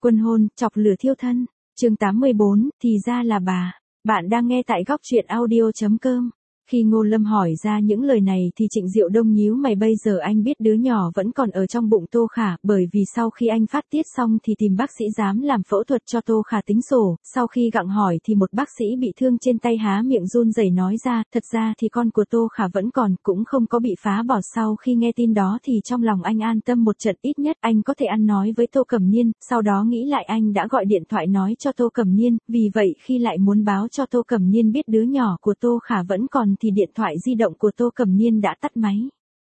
Quân hôn, chọc lửa thiêu thân. Chương 84, thì ra là bà. Bạn đang nghe tại góc truyện audio.com. Khi Ngô Lâm hỏi ra những lời này thì Trịnh Diệu Đông nhíu mày, bây giờ anh biết đứa nhỏ vẫn còn ở trong bụng Tô Khả, bởi vì sau khi anh phát tiết xong thì tìm bác sĩ dám làm phẫu thuật cho Tô Khả tính sổ, sau khi gặng hỏi thì một bác sĩ bị thương trên tay há miệng run rẩy nói ra, thật ra thì con của Tô Khả vẫn còn, cũng không có bị phá bỏ. Sau khi nghe tin đó thì trong lòng anh an tâm một trận, ít nhất anh có thể ăn nói với Tô Cẩm Niên, sau đó nghĩ lại anh đã gọi điện thoại nói cho Tô Cẩm Niên, vì vậy khi lại muốn báo cho Tô Cẩm Niên biết đứa nhỏ của Tô Khả vẫn còn thì điện thoại di động của Tô Cẩm Niên đã tắt máy.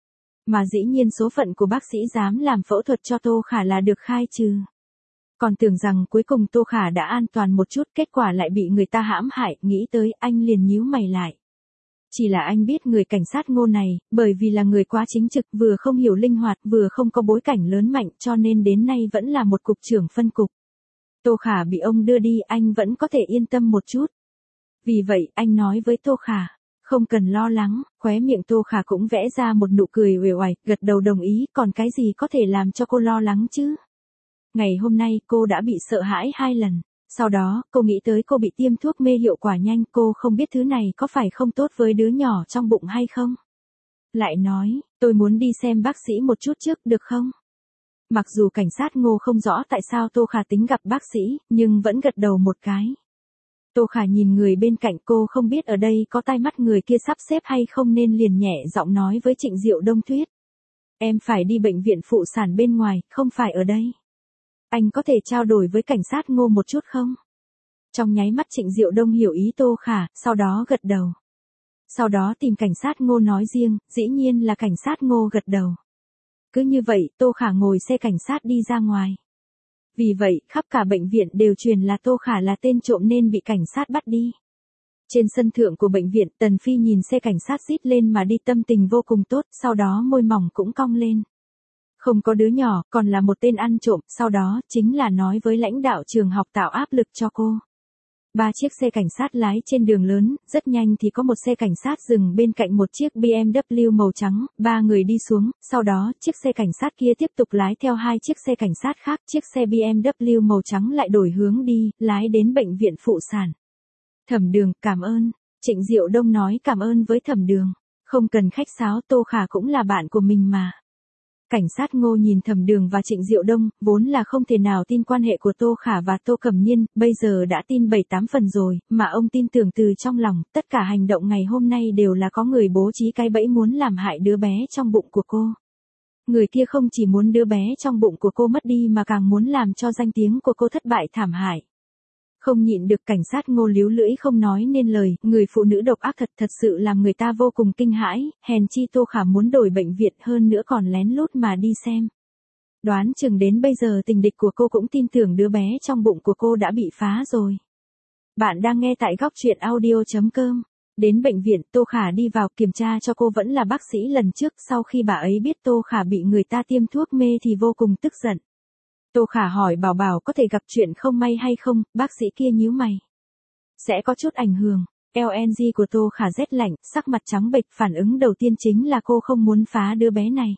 Mà dĩ nhiên số phận của bác sĩ dám làm phẫu thuật cho Tô Khả là được khai trừ. Còn tưởng rằng cuối cùng Tô Khả đã an toàn một chút, kết quả lại bị người ta hãm hại, nghĩ tới anh liền nhíu mày lại. Chỉ là anh biết người cảnh sát Ngô này, bởi vì là người quá chính trực, vừa không hiểu linh hoạt, vừa không có bối cảnh lớn mạnh, cho nên đến nay vẫn là một cục trưởng phân cục. Tô Khả bị ông đưa đi, anh vẫn có thể yên tâm một chút. Vì vậy, anh nói với Tô Khả, không cần lo lắng. Khóe miệng Tô Khả cũng vẽ ra một nụ cười uể oải, gật đầu đồng ý, còn cái gì có thể làm cho cô lo lắng chứ? Ngày hôm nay cô đã bị sợ hãi 2 lần. Sau đó, cô nghĩ tới cô bị tiêm thuốc mê hiệu quả nhanh, cô không biết thứ này có phải không tốt với đứa nhỏ trong bụng hay không. Lại nói, tôi muốn đi xem bác sĩ một chút trước, được không? Mặc dù cảnh sát Ngô không rõ tại sao Tô Khả tính gặp bác sĩ, nhưng vẫn gật đầu một cái. Tô Khả nhìn người bên cạnh, cô không biết ở đây có tai mắt người kia sắp xếp hay không nên liền nhẹ giọng nói với Trịnh Diệu Đông thuyết. Em phải đi bệnh viện phụ sản bên ngoài, không phải ở đây. Anh có thể trao đổi với cảnh sát Ngô một chút không? Trong nháy mắt Trịnh Diệu Đông hiểu ý Tô Khả, sau đó gật đầu. Sau đó tìm cảnh sát Ngô nói riêng, dĩ nhiên là cảnh sát Ngô gật đầu. Cứ như vậy, Tô Khả ngồi xe cảnh sát đi ra ngoài. Vì vậy, khắp cả bệnh viện đều truyền là Tô Khả là tên trộm nên bị cảnh sát bắt đi. Trên sân thượng của bệnh viện, Tần Phi nhìn xe cảnh sát rít lên mà đi, tâm tình vô cùng tốt, sau đó môi mỏng cũng cong lên. Không có đứa nhỏ, còn là một tên ăn trộm, sau đó chính là nói với lãnh đạo trường học tạo áp lực cho cô. 3 chiếc xe cảnh sát lái trên đường lớn, rất nhanh thì có một xe cảnh sát dừng bên cạnh một chiếc BMW màu trắng, 3 người đi xuống, sau đó chiếc xe cảnh sát kia tiếp tục lái theo 2 chiếc xe cảnh sát khác, chiếc xe BMW màu trắng lại đổi hướng đi, lái đến bệnh viện phụ sản. Thẩm Đường, cảm ơn. Trịnh Diệu Đông nói cảm ơn với Thẩm Đường. Không cần khách sáo, Tô Khả cũng là bạn của mình mà. Cảnh sát Ngô nhìn Thẩm Đường và Trịnh Diệu Đông, vốn là không thể nào tin quan hệ của Tô Khả và Tô Cẩm Niên, bây giờ đã tin 7-8 phần rồi, mà ông tin tưởng từ trong lòng, tất cả hành động ngày hôm nay đều là có người bố trí cái bẫy muốn làm hại đứa bé trong bụng của cô. Người kia không chỉ muốn đứa bé trong bụng của cô mất đi mà càng muốn làm cho danh tiếng của cô thất bại thảm hại. Không nhịn được, cảnh sát Ngô líu lưỡi không nói nên lời, người phụ nữ độc ác thật sự làm người ta vô cùng kinh hãi, hèn chi Tô Khả muốn đổi bệnh viện, hơn nữa còn lén lút mà đi xem. Đoán chừng đến bây giờ tình địch của cô cũng tin tưởng đứa bé trong bụng của cô đã bị phá rồi. Bạn đang nghe tại góc truyện audio.com. Đến bệnh viện, Tô Khả đi vào, kiểm tra cho cô vẫn là bác sĩ lần trước, sau khi bà ấy biết Tô Khả bị người ta tiêm thuốc mê thì vô cùng tức giận. Tô Khả hỏi Bảo Bảo có thể gặp chuyện không may hay không, bác sĩ kia nhíu mày. Sẽ có chút ảnh hưởng. LNG của Tô Khả rét lạnh, sắc mặt trắng bệch, phản ứng đầu tiên chính là cô không muốn phá đứa bé này.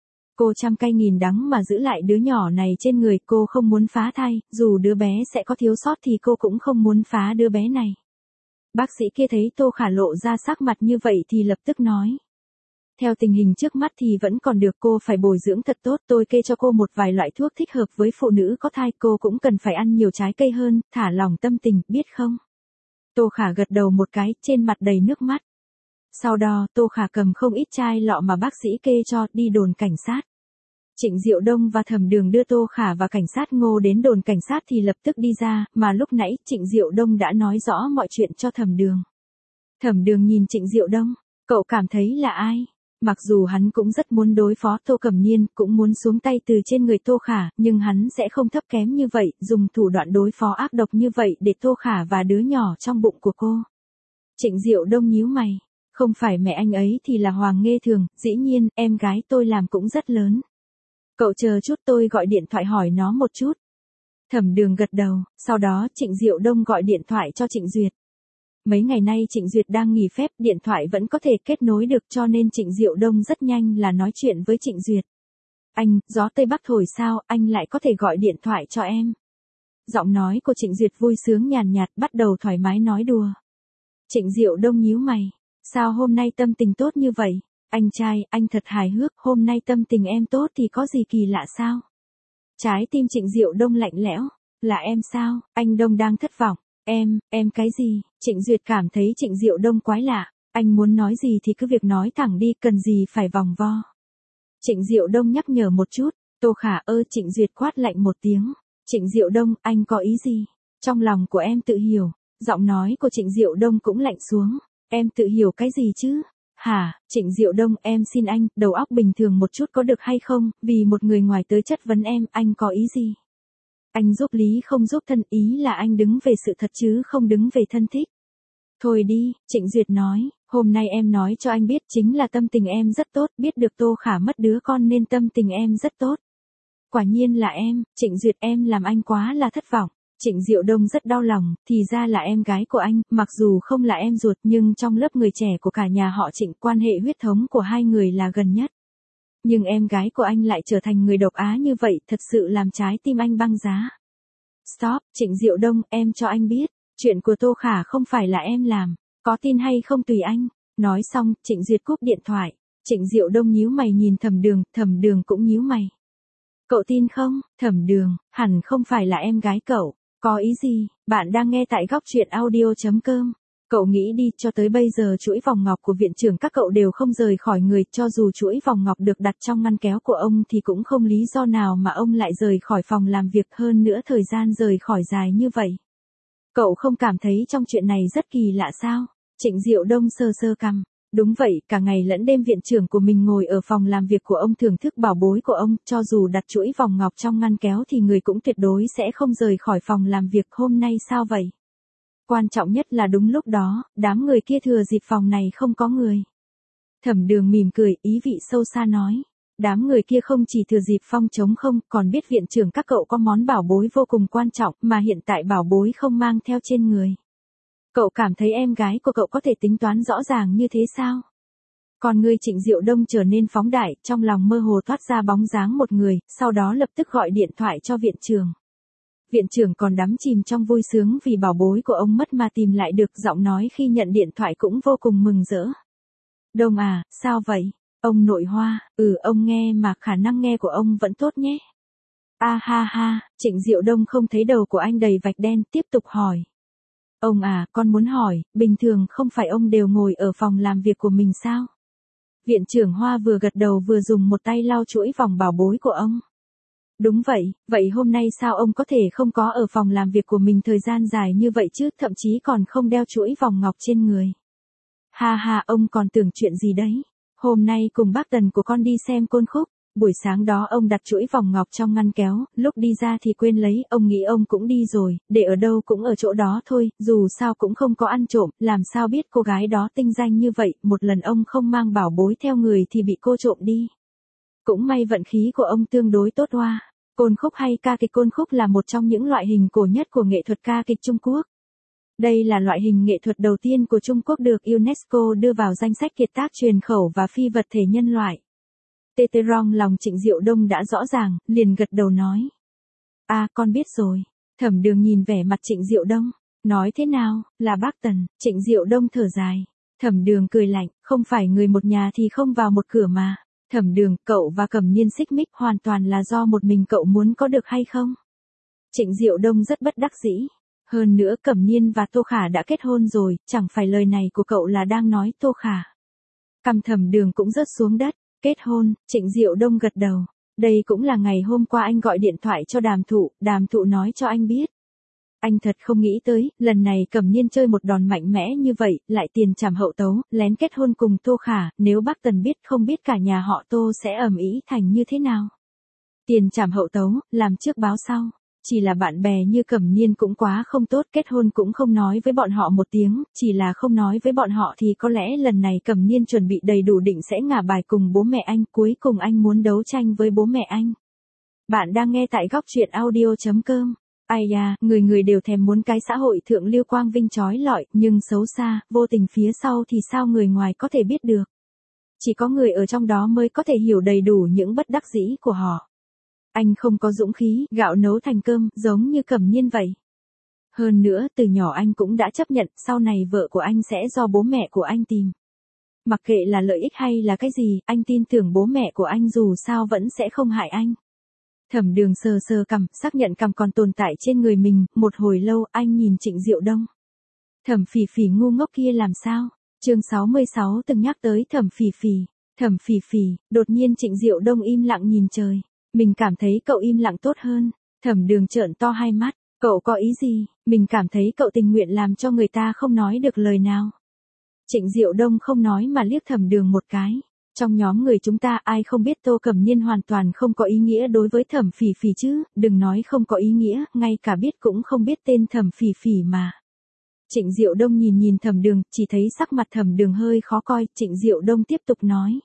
Cô trăm cay nghìn đắng mà giữ lại đứa nhỏ này trên người, cô không muốn phá thai, dù đứa bé sẽ có thiếu sót thì cô cũng không muốn phá đứa bé này. Bác sĩ kia thấy Tô Khả lộ ra sắc mặt như vậy thì lập tức nói. Theo tình hình trước mắt thì vẫn còn được, cô phải bồi dưỡng thật tốt, tôi kê cho cô một vài loại thuốc thích hợp với phụ nữ có thai, cô cũng cần phải ăn nhiều trái cây hơn, thả lỏng tâm tình, biết không? Tô Khả gật đầu một cái, trên mặt đầy nước mắt. Sau đó, Tô Khả cầm không ít chai lọ mà bác sĩ kê cho, đi đồn cảnh sát. Trịnh Diệu Đông và Thẩm Đường đưa Tô Khả và cảnh sát Ngô đến đồn cảnh sát thì lập tức đi ra, mà lúc nãy Trịnh Diệu Đông đã nói rõ mọi chuyện cho Thẩm Đường. Thẩm Đường nhìn Trịnh Diệu Đông, cậu cảm thấy là ai? Mặc dù hắn cũng rất muốn đối phó Tô Cẩm Niên, cũng muốn xuống tay từ trên người Tô Khả, nhưng hắn sẽ không thấp kém như vậy, dùng thủ đoạn đối phó ác độc như vậy để Tô Khả và đứa nhỏ trong bụng của cô. Trịnh Diệu Đông nhíu mày, không phải mẹ anh ấy thì là Hoàng Nghê Thường, dĩ nhiên, em gái tôi làm cũng rất lớn. Cậu chờ chút, tôi gọi điện thoại hỏi nó một chút. Thẩm Đường gật đầu, sau đó Trịnh Diệu Đông gọi điện thoại cho Trịnh Duyệt. Mấy ngày nay Trịnh Duyệt đang nghỉ phép, điện thoại vẫn có thể kết nối được cho nên Trịnh Diệu Đông rất nhanh là nói chuyện với Trịnh Duyệt. Anh, gió Tây Bắc thổi sao, anh lại có thể gọi điện thoại cho em. Giọng nói của Trịnh Duyệt vui sướng nhàn nhạt, bắt đầu thoải mái nói đùa. Trịnh Diệu Đông nhíu mày. Sao hôm nay tâm tình tốt như vậy? Anh trai, anh thật hài hước, hôm nay tâm tình em tốt thì có gì kỳ lạ sao? Trái tim Trịnh Diệu Đông lạnh lẽo. Là em sao? Anh Đông đang thất vọng. Em cái gì? Trịnh Duyệt cảm thấy Trịnh Diệu Đông quái lạ. Anh muốn nói gì thì cứ việc nói thẳng đi, cần gì phải vòng vo. Trịnh Diệu Đông nhắc nhở một chút. Tô Khả ơ, Trịnh Duyệt quát lạnh một tiếng. Trịnh Diệu Đông, anh có ý gì? Trong lòng của em tự hiểu. Giọng nói của Trịnh Diệu Đông cũng lạnh xuống. Em tự hiểu cái gì chứ? Hả, Trịnh Diệu Đông, em xin anh, đầu óc bình thường một chút có được hay không, vì một người ngoài tới chất vấn em, anh có ý gì? Anh giúp lý không giúp thân, ý là anh đứng về sự thật chứ không đứng về thân thích. Thôi đi, Trịnh Duyệt nói, hôm nay em nói cho anh biết chính là tâm tình em rất tốt, biết được Tô Khả mất đứa con nên tâm tình em rất tốt. Quả nhiên là em, Trịnh Duyệt, em làm anh quá là thất vọng. Trịnh Diệu Đông rất đau lòng, thì ra là em gái của anh, mặc dù không là em ruột nhưng trong lớp người trẻ của cả nhà họ Trịnh, quan hệ huyết thống của hai người là gần nhất. Nhưng em gái của anh lại trở thành người độc ác như vậy, thật sự làm trái tim anh băng giá. Stop, Trịnh Diệu Đông, em cho anh biết, chuyện của Tô Khả không phải là em làm, có tin hay không tùy anh. Nói xong, Trịnh Duyệt cúp điện thoại. Trịnh Diệu Đông nhíu mày nhìn Thẩm Đường cũng nhíu mày. Cậu tin không? Thẩm Đường, hẳn không phải là em gái cậu. Có ý gì? Bạn đang nghe tại góc truyện audio.com. Cậu nghĩ đi, cho tới bây giờ chuỗi vòng ngọc của viện trưởng các cậu đều không rời khỏi người, cho dù chuỗi vòng ngọc được đặt trong ngăn kéo của ông thì cũng không lý do nào mà ông lại rời khỏi phòng làm việc, hơn nữa thời gian rời khỏi dài như vậy. Cậu không cảm thấy trong chuyện này rất kỳ lạ sao? Trịnh Diệu Đông sơ sơ cằm. Đúng vậy, cả ngày lẫn đêm viện trưởng của mình ngồi ở phòng làm việc của ông thưởng thức bảo bối của ông, cho dù đặt chuỗi vòng ngọc trong ngăn kéo thì người cũng tuyệt đối sẽ không rời khỏi phòng làm việc. Hôm nay sao vậy? Quan trọng nhất là đúng lúc đó, đám người kia thừa dịp phòng này không có người. Thẩm Đường mỉm cười, ý vị sâu xa nói. Đám người kia không chỉ thừa dịp phong trống không, còn biết viện trưởng các cậu có món bảo bối vô cùng quan trọng mà hiện tại bảo bối không mang theo trên người. Cậu cảm thấy em gái của cậu có thể tính toán rõ ràng như thế sao? Còn người Trịnh Diệu Đông trở nên phóng đại, trong lòng mơ hồ thoát ra bóng dáng một người, sau đó lập tức gọi điện thoại cho viện trưởng. Viện trưởng còn đắm chìm trong vui sướng vì bảo bối của ông mất mà tìm lại được, giọng nói khi nhận điện thoại cũng vô cùng mừng rỡ. Đông à, sao vậy? Ông nội Hoa, ông nghe mà khả năng nghe của ông vẫn tốt nhé. A ha ha, Trịnh Diệu Đông không thấy đầu của anh đầy vạch đen, tiếp tục hỏi. Ông à, con muốn hỏi, bình thường không phải ông đều ngồi ở phòng làm việc của mình sao? Viện trưởng Hoa vừa gật đầu vừa dùng một tay lau chuỗi vòng bảo bối của ông. Đúng vậy, vậy hôm nay sao ông có thể không có ở phòng làm việc của mình thời gian dài như vậy chứ, thậm chí còn không đeo chuỗi vòng ngọc trên người. Ha ha, ông còn tưởng chuyện gì đấy? Hôm nay cùng bác Tần của con đi xem Côn Khúc. Buổi sáng đó ông đặt chuỗi vòng ngọc trong ngăn kéo, lúc đi ra thì quên lấy, ông nghĩ ông cũng đi rồi, để ở đâu cũng ở chỗ đó thôi, dù sao cũng không có ăn trộm, làm sao biết cô gái đó tinh danh như vậy, một lần ông không mang bảo bối theo người thì bị cô trộm đi. Cũng may vận khí của ông tương đối tốt Hoa. Côn Khúc hay ca kịch Côn Khúc là một trong những loại hình cổ nhất của nghệ thuật ca kịch Trung Quốc. Đây là loại hình nghệ thuật đầu tiên của Trung Quốc được UNESCO đưa vào danh sách kiệt tác truyền khẩu và phi vật thể nhân loại. Tê tê rong lòng Trịnh Diệu Đông đã rõ ràng, liền gật đầu nói. À, con biết rồi. Thẩm Đường nhìn vẻ mặt Trịnh Diệu Đông. Nói thế nào, là bác Tần? Trịnh Diệu Đông thở dài. Thẩm Đường cười lạnh, không phải người một nhà thì không vào một cửa mà. Thẩm Đường, cậu và Cẩm Niên xích mích hoàn toàn là do một mình cậu muốn có được hay không? Trịnh Diệu Đông rất bất đắc dĩ. Hơn nữa Cẩm Niên và Tô Khả đã kết hôn rồi, chẳng phải lời này của cậu là đang nói Tô Khả. Cằm Thẩm Đường cũng rớt xuống đất. Kết hôn, Trịnh Diệu Đông gật đầu. Đây cũng là ngày hôm qua anh gọi điện thoại cho Đàm Thụ nói cho anh biết. Anh thật không nghĩ tới, lần này Cẩm Niên chơi một đòn mạnh mẽ như vậy, lại tiền trảm hậu tấu, lén kết hôn cùng Tô Khả, nếu bác Tần biết không biết cả nhà họ Tô sẽ ầm ĩ thành như thế nào. Tiền trảm hậu tấu, làm trước báo sau. Chỉ là bạn bè như Cẩm Niên cũng quá không tốt, kết hôn cũng không nói với bọn họ một tiếng, chỉ là không nói với bọn họ thì có lẽ lần này Cẩm Niên chuẩn bị đầy đủ định sẽ ngả bài cùng bố mẹ anh, cuối cùng anh muốn đấu tranh với bố mẹ anh. Bạn đang nghe tại góc truyện audio.com. Ai da, người đều thèm muốn cái xã hội thượng lưu quang vinh chói lọi, nhưng xấu xa, vô tình phía sau thì sao người ngoài có thể biết được. Chỉ có người ở trong đó mới có thể hiểu đầy đủ những bất đắc dĩ của họ. Anh không có dũng khí, gạo nấu thành cơm, giống như Cẩm Niên vậy. Hơn nữa, từ nhỏ anh cũng đã chấp nhận, sau này vợ của anh sẽ do bố mẹ của anh tìm. Mặc kệ là lợi ích hay là cái gì, anh tin tưởng bố mẹ của anh dù sao vẫn sẽ không hại anh. Thẩm Đường sờ sờ cằm, xác nhận cằm còn tồn tại trên người mình, một hồi lâu, anh nhìn Trịnh Diệu Đông. Thẩm Phỉ Phỉ ngu ngốc kia làm sao? Chương 66 từng nhắc tới Thẩm Phỉ Phỉ. Thẩm Phỉ Phỉ, đột nhiên Trịnh Diệu Đông im lặng nhìn trời. Mình cảm thấy cậu im lặng tốt hơn. Thẩm Đường trợn to hai mắt, cậu có ý gì? Mình cảm thấy cậu tình nguyện làm cho người ta không nói được lời nào. Trịnh Diệu Đông không nói mà liếc Thẩm Đường một cái. Trong nhóm người chúng ta ai không biết Tô Cẩm Niên hoàn toàn không có ý nghĩa đối với Thẩm Phỉ Phỉ chứ, đừng nói không có ý nghĩa, ngay cả biết cũng không biết tên Thẩm Phỉ Phỉ mà. Trịnh Diệu Đông nhìn Thẩm Đường, chỉ thấy sắc mặt Thẩm Đường hơi khó coi, Trịnh Diệu Đông tiếp tục nói.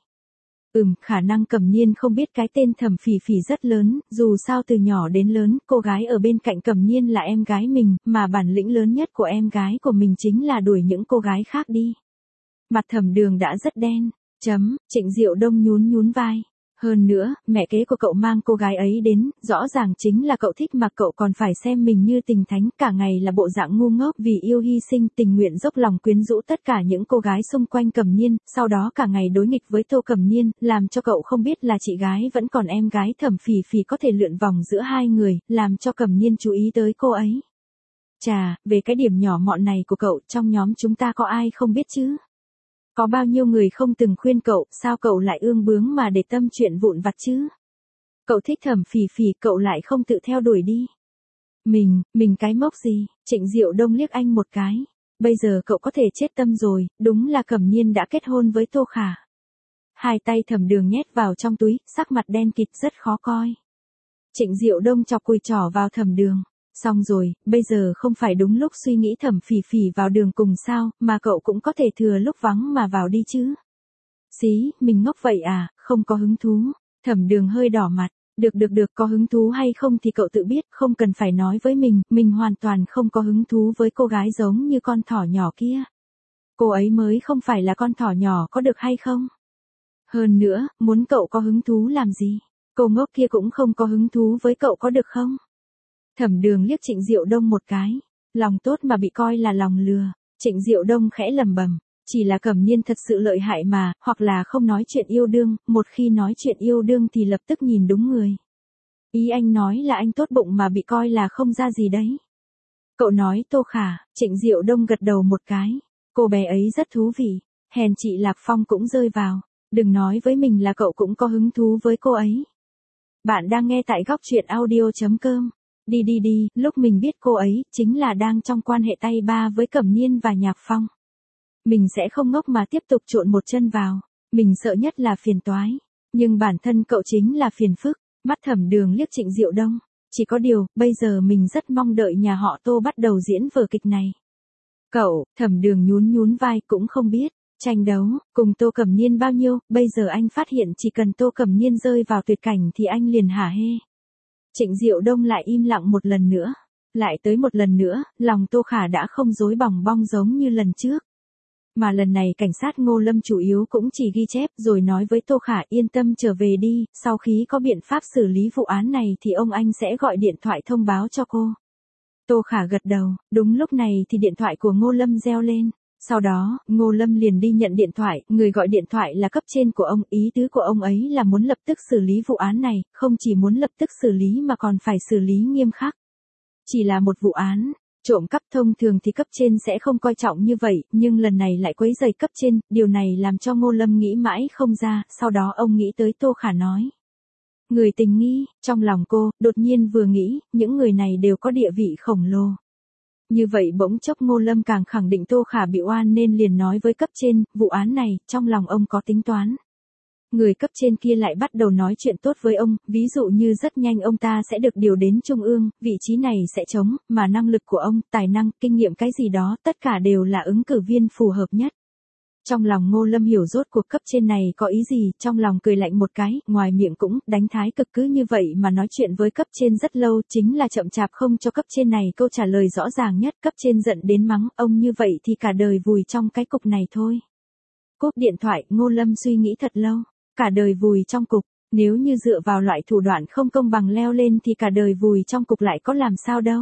Khả năng Cẩm Niên không biết cái tên Thẩm Phỉ Phỉ rất lớn, dù sao từ nhỏ đến lớn, cô gái ở bên cạnh Cẩm Niên là em gái mình, mà bản lĩnh lớn nhất của em gái của mình chính là đuổi những cô gái khác đi. Mặt Thẩm Đường đã rất đen. Trịnh Diệu Đông nhún vai. Hơn nữa, mẹ kế của cậu mang cô gái ấy đến, rõ ràng chính là cậu thích mà cậu còn phải xem mình như tình thánh, cả ngày là bộ dạng ngu ngốc vì yêu hy sinh, tình nguyện dốc lòng quyến rũ tất cả những cô gái xung quanh Cẩm Niên, sau đó cả ngày đối nghịch với Tô Cẩm Niên, làm cho cậu không biết là chị gái vẫn còn em gái Thẩm Phỉ Phỉ có thể lượn vòng giữa hai người, làm cho Cẩm Niên chú ý tới cô ấy. Chà, về cái điểm nhỏ mọn này của cậu, trong nhóm chúng ta có ai không biết chứ? Có bao nhiêu người không từng khuyên cậu, sao cậu lại ương bướng mà để tâm chuyện vụn vặt chứ? Cậu thích Thẩm Phỉ Phỉ, cậu lại không tự theo đuổi đi. Mình cái mốc gì? Trịnh Diệu Đông liếc anh một cái. Bây giờ cậu có thể chết tâm rồi, đúng là Cẩm Niên đã kết hôn với Tô Khả. Hai tay Thẩm Đường nhét vào trong túi, sắc mặt đen kịt rất khó coi. Trịnh Diệu Đông chọc cùi trỏ vào Thẩm Đường. Xong rồi, bây giờ không phải đúng lúc suy nghĩ Thẩm Phỉ Phỉ vào đường cùng sao, mà cậu cũng có thể thừa lúc vắng mà vào đi chứ. Xí, mình ngốc vậy à, không có hứng thú. Thẩm Đường hơi đỏ mặt, được, có hứng thú hay không thì cậu tự biết, không cần phải nói với mình hoàn toàn không có hứng thú với cô gái giống như con thỏ nhỏ kia. Cô ấy mới không phải là con thỏ nhỏ có được hay không? Hơn nữa, muốn cậu có hứng thú làm gì? Cô ngốc kia cũng không có hứng thú với cậu có được không? Thẩm Đường liếc Trịnh Diệu Đông một cái, lòng tốt mà bị coi là lòng lừa. Trịnh Diệu Đông khẽ lẩm bẩm, chỉ là Cẩm Niên thật sự lợi hại mà, hoặc là không nói chuyện yêu đương, một khi nói chuyện yêu đương thì lập tức nhìn đúng người. Ý anh nói là anh tốt bụng mà bị coi là không ra gì đấy. Cậu nói Tô Khả, Trịnh Diệu Đông gật đầu một cái, cô bé ấy rất thú vị, hèn chị Lạc Phong cũng rơi vào, đừng nói với mình là cậu cũng có hứng thú với cô ấy. Bạn đang nghe tại góc truyện audio.com. Đi, lúc mình biết cô ấy, chính là đang trong quan hệ tay ba với Cẩm Niên và Nhạc Phong. Mình sẽ không ngốc mà tiếp tục trộn một chân vào, mình sợ nhất là phiền toái. Nhưng bản thân cậu chính là phiền phức, mắt Thẩm Đường liếc Trịnh Diệu Đông. Chỉ có điều, bây giờ mình rất mong đợi nhà họ Tô bắt đầu diễn vở kịch này. Cậu, Thẩm Đường nhún vai cũng không biết, tranh đấu, cùng Tô Cẩm Niên bao nhiêu, bây giờ anh phát hiện chỉ cần Tô Cẩm Niên rơi vào tuyệt cảnh thì anh liền hả hê. Trịnh Diệu Đông lại im lặng một lần nữa. Lại tới một lần nữa, lòng Tô Khả đã không rối bòng bong giống như lần trước. Mà lần này cảnh sát Ngô Lâm chủ yếu cũng chỉ ghi chép rồi nói với Tô Khả yên tâm trở về đi, sau khi có biện pháp xử lý vụ án này thì ông anh sẽ gọi điện thoại thông báo cho cô. Tô Khả gật đầu, đúng lúc này thì điện thoại của Ngô Lâm reo lên. Sau đó, Ngô Lâm liền đi nhận điện thoại, người gọi điện thoại là cấp trên của ông, ý tứ của ông ấy là muốn lập tức xử lý vụ án này, không chỉ muốn lập tức xử lý mà còn phải xử lý nghiêm khắc. Chỉ là một vụ án, trộm cắp thông thường thì cấp trên sẽ không coi trọng như vậy, nhưng lần này lại quấy rầy cấp trên, điều này làm cho Ngô Lâm nghĩ mãi không ra, sau đó ông nghĩ tới Tô Khả nói. Người tình nghi, trong lòng cô, đột nhiên vừa nghĩ, những người này đều có địa vị khổng lồ. Như vậy bỗng chốc Ngô Lâm càng khẳng định Tô Khả bị oan nên liền nói với cấp trên, vụ án này, trong lòng ông có tính toán. Người cấp trên kia lại bắt đầu nói chuyện tốt với ông, ví dụ như rất nhanh ông ta sẽ được điều đến Trung ương, vị trí này sẽ trống, mà năng lực của ông, tài năng, kinh nghiệm cái gì đó, tất cả đều là ứng cử viên phù hợp nhất. Trong lòng Ngô Lâm hiểu rốt cuộc cấp trên này có ý gì, trong lòng cười lạnh một cái, ngoài miệng cũng đánh thái cực cứ như vậy mà nói chuyện với cấp trên rất lâu, chính là chậm chạp không cho cấp trên này câu trả lời rõ ràng nhất, cấp trên giận đến mắng, ông như vậy thì cả đời vùi trong cái cục này thôi. Cúp điện thoại, Ngô Lâm suy nghĩ thật lâu, cả đời vùi trong cục, Nếu như dựa vào loại thủ đoạn không công bằng leo lên thì cả đời vùi trong cục lại có làm sao đâu.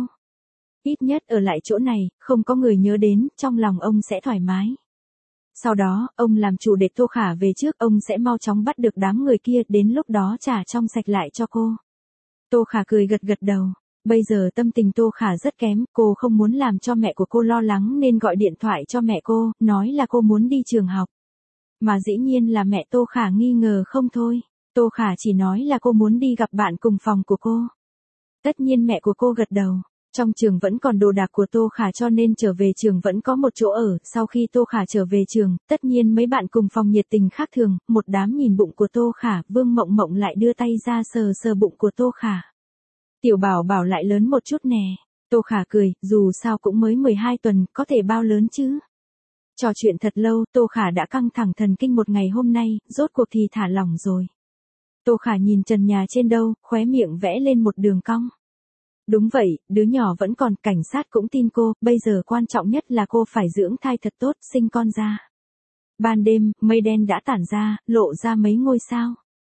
Ít nhất ở lại chỗ này, không có người nhớ đến, trong lòng ông sẽ thoải mái. Sau đó, ông làm chủ để Tô Khả về trước, ông sẽ mau chóng bắt được đám người kia, đến lúc đó trả trong sạch lại cho cô. Tô Khả cười gật gật đầu. Bây giờ tâm tình Tô Khả rất kém, cô không muốn làm cho mẹ của cô lo lắng nên gọi điện thoại cho mẹ cô, nói là cô muốn đi trường học. Mà dĩ nhiên là mẹ Tô Khả nghi ngờ không thôi. Tô Khả chỉ nói là cô muốn đi gặp bạn cùng phòng của cô. Tất nhiên mẹ của cô gật đầu. Trong trường vẫn còn đồ đạc của Tô Khả cho nên trở về trường vẫn có một chỗ ở. Sau khi Tô Khả trở về trường, tất nhiên mấy bạn cùng phòng nhiệt tình khác thường, một đám nhìn bụng của Tô Khả, Vương Mộng Mộng lại đưa tay ra sờ sờ bụng của Tô Khả. Tiểu Bảo Bảo lại lớn một chút nè. Tô Khả cười, dù sao cũng mới 12 tuần, có thể bao lớn chứ. Trò chuyện thật lâu, Tô Khả đã căng thẳng thần kinh một ngày hôm nay, rốt cuộc thì thả lỏng rồi. Tô Khả nhìn trần nhà trên đâu, khóe miệng vẽ lên một đường cong. Đúng vậy, đứa nhỏ vẫn còn, cảnh sát cũng tin cô, bây giờ quan trọng nhất là cô phải dưỡng thai thật tốt, sinh con ra. Ban đêm, mây đen đã tản ra, lộ ra mấy ngôi sao.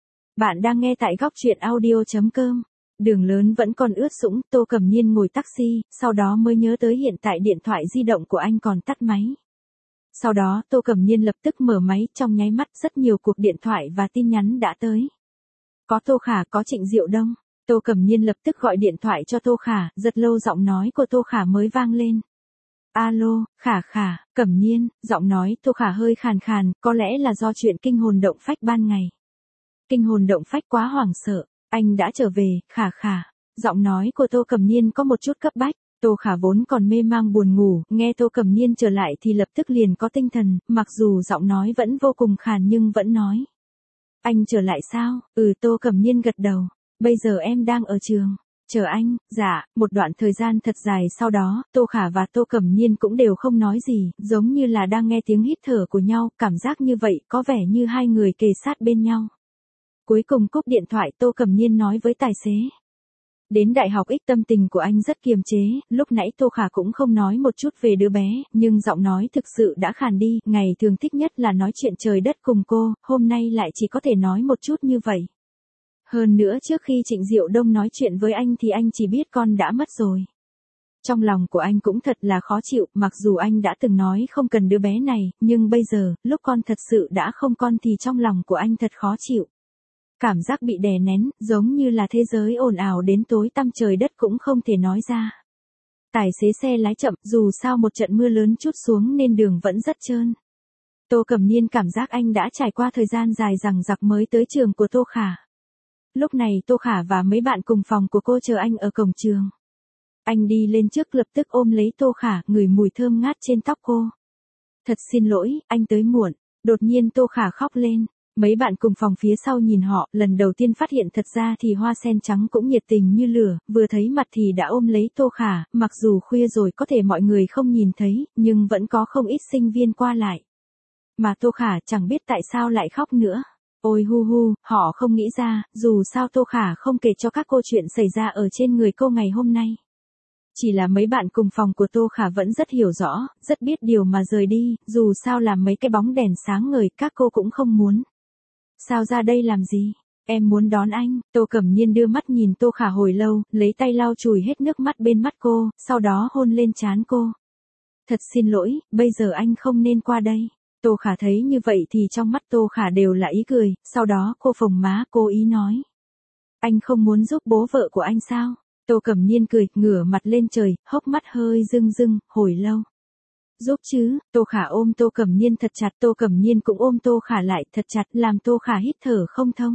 Bạn đang nghe tại góc truyện audio.com. Đường lớn vẫn còn ướt sũng, Tô Cẩm Niên ngồi taxi, sau đó mới nhớ tới hiện tại điện thoại di động của anh còn tắt máy. Sau đó, Tô Cẩm Niên lập tức mở máy, trong nháy mắt rất nhiều cuộc điện thoại và tin nhắn đã tới. Có Tô Khả, có Trịnh Diệu Đông. Tô Cẩm Niên lập tức gọi điện thoại cho Tô Khả, rất lâu giọng nói của Tô Khả mới vang lên. Alo, Khả Khả, Cẩm Niên, giọng nói Tô Khả hơi khàn khàn, có lẽ là do chuyện kinh hồn động phách ban ngày. Kinh hồn động phách quá hoảng sợ, anh đã trở về, Khả Khả. Giọng nói của Tô Cẩm Niên có một chút cấp bách. Tô Khả vốn còn mê mang buồn ngủ, nghe Tô Cẩm Niên trở lại thì lập tức liền có tinh thần, mặc dù giọng nói vẫn vô cùng khàn nhưng vẫn nói. Anh trở lại sao? Tô Cẩm Niên gật đầu. Bây giờ em đang ở trường. Chờ anh, dạ, một đoạn thời gian thật dài sau đó, Tô Khả và Tô Cẩm Niên cũng đều không nói gì, giống như là đang nghe tiếng hít thở của nhau, cảm giác như vậy có vẻ như hai người kề sát bên nhau. Cuối cùng cúp điện thoại Tô Cẩm Niên nói với tài xế. Đến đại học X tâm tình của anh rất kiềm chế, lúc nãy Tô Khả cũng không nói một chút về đứa bé, nhưng giọng nói thực sự đã khàn đi, ngày thường thích nhất là nói chuyện trời đất cùng cô, hôm nay lại chỉ có thể nói một chút như vậy. Hơn nữa trước khi Trịnh Diệu Đông nói chuyện với anh thì anh chỉ biết con đã mất rồi. Trong lòng của anh cũng thật là khó chịu, mặc dù anh đã từng nói không cần đứa bé này, nhưng bây giờ, lúc con thật sự đã không con thì trong lòng của anh thật khó chịu. Cảm giác bị đè nén, giống như là thế giới ồn ào đến tối tăm trời đất cũng không thể nói ra. Tài xế xe lái chậm, dù sao một trận mưa lớn trút xuống nên đường vẫn rất trơn. Tô Cẩm Niên cảm giác anh đã trải qua thời gian dài dằng dặc mới tới trường của Tô Khả. Lúc này Tô Khả và mấy bạn cùng phòng của cô chờ anh ở cổng trường. Anh đi lên trước lập tức ôm lấy Tô Khả, ngửi mùi thơm ngát trên tóc cô. Thật xin lỗi, anh tới muộn. Đột nhiên Tô Khả khóc lên. Mấy bạn cùng phòng phía sau nhìn họ, lần đầu tiên phát hiện thật ra thì Hoa Sen Trắng cũng nhiệt tình như lửa, vừa thấy mặt thì đã ôm lấy Tô Khả, mặc dù khuya rồi có thể mọi người không nhìn thấy, nhưng vẫn có không ít sinh viên qua lại. Mà Tô Khả chẳng biết tại sao lại khóc nữa. Ôi hu hu, họ không nghĩ ra, dù sao Tô Khả không kể cho các cô chuyện xảy ra ở trên người cô ngày hôm nay. Chỉ là mấy bạn cùng phòng của Tô Khả vẫn rất hiểu rõ, rất biết điều mà rời đi, dù sao làm mấy cái bóng đèn sáng ngời các cô cũng không muốn. Sao ra đây làm gì? Em muốn đón anh. Tô Cẩm Niên đưa mắt nhìn Tô Khả hồi lâu, lấy tay lau chùi hết nước mắt bên mắt cô, sau đó hôn lên trán cô. Thật xin lỗi, bây giờ anh không nên qua đây. Tô Khả thấy như vậy thì trong mắt Tô Khả đều là ý cười, sau đó cô phồng má cố ý nói. Anh không muốn giúp bố vợ của anh sao? Tô Cẩm Niên cười, ngửa mặt lên trời, hốc mắt hơi rưng rưng, hồi lâu. Giúp chứ, Tô Khả ôm Tô Cẩm Niên thật chặt, Tô Cẩm Niên cũng ôm Tô Khả lại thật chặt, làm Tô Khả hít thở không thông.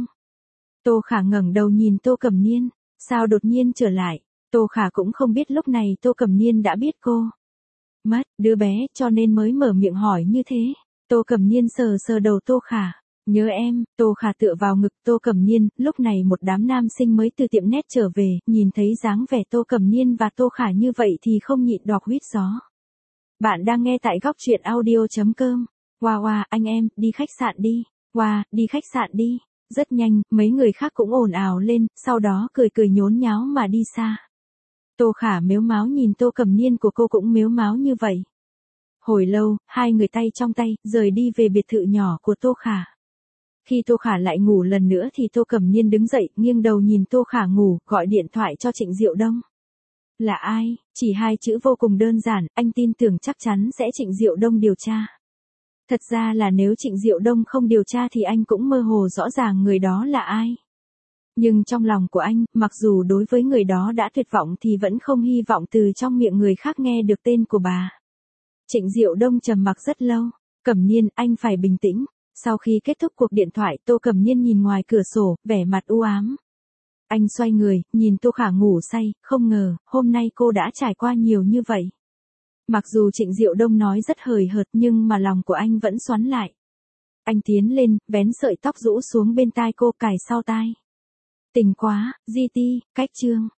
Tô Khả ngẩng đầu nhìn Tô Cẩm Niên, sao đột nhiên trở lại? Tô Khả cũng không biết lúc này Tô Cẩm Niên đã biết cô mất đứa bé cho nên mới mở miệng hỏi như thế. Tô Cẩm Niên sờ sờ đầu Tô Khả, nhớ em. Tô Khả tựa vào ngực Tô Cẩm Niên, lúc này một đám nam sinh mới từ tiệm nét trở về, nhìn thấy dáng vẻ Tô Cẩm Niên và Tô Khả như vậy thì không nhịn được huýt gió. Bạn đang nghe tại góc truyện audio.com. Wow, anh em, đi khách sạn đi. Wow, đi khách sạn đi. Rất nhanh, mấy người khác cũng ồn ào lên, sau đó cười cười nhốn nháo mà đi xa. Tô Khả mếu máo nhìn Tô Cẩm Niên của cô cũng mếu máo như vậy. Hồi lâu, hai người tay trong tay, rời đi về biệt thự nhỏ của Tô Khả. Khi Tô Khả lại ngủ lần nữa thì Tô Cẩm Niên đứng dậy, nghiêng đầu nhìn Tô Khả ngủ, gọi điện thoại cho Trịnh Diệu Đông. Là ai? Chỉ hai chữ vô cùng đơn giản, anh tin tưởng chắc chắn sẽ Trịnh Diệu Đông điều tra. Thật ra là nếu Trịnh Diệu Đông không điều tra thì anh cũng mơ hồ rõ ràng người đó là ai. Nhưng trong lòng của anh, mặc dù đối với người đó đã tuyệt vọng thì vẫn không hy vọng từ trong miệng người khác nghe được tên của bà. Trịnh Diệu Đông trầm mặc rất lâu. Cẩm Niên, anh phải bình tĩnh. Sau khi kết thúc cuộc điện thoại, Tô Cẩm Niên nhìn ngoài cửa sổ, vẻ mặt u ám. Anh xoay người, nhìn Tô Khả ngủ say, không ngờ, hôm nay cô đã trải qua nhiều như vậy. Mặc dù Trịnh Diệu Đông nói rất hời hợt nhưng mà lòng của anh vẫn xoắn lại. Anh tiến lên, vén sợi tóc rũ xuống bên tai cô, cài sau tai. Tình quá, GT, cách chương.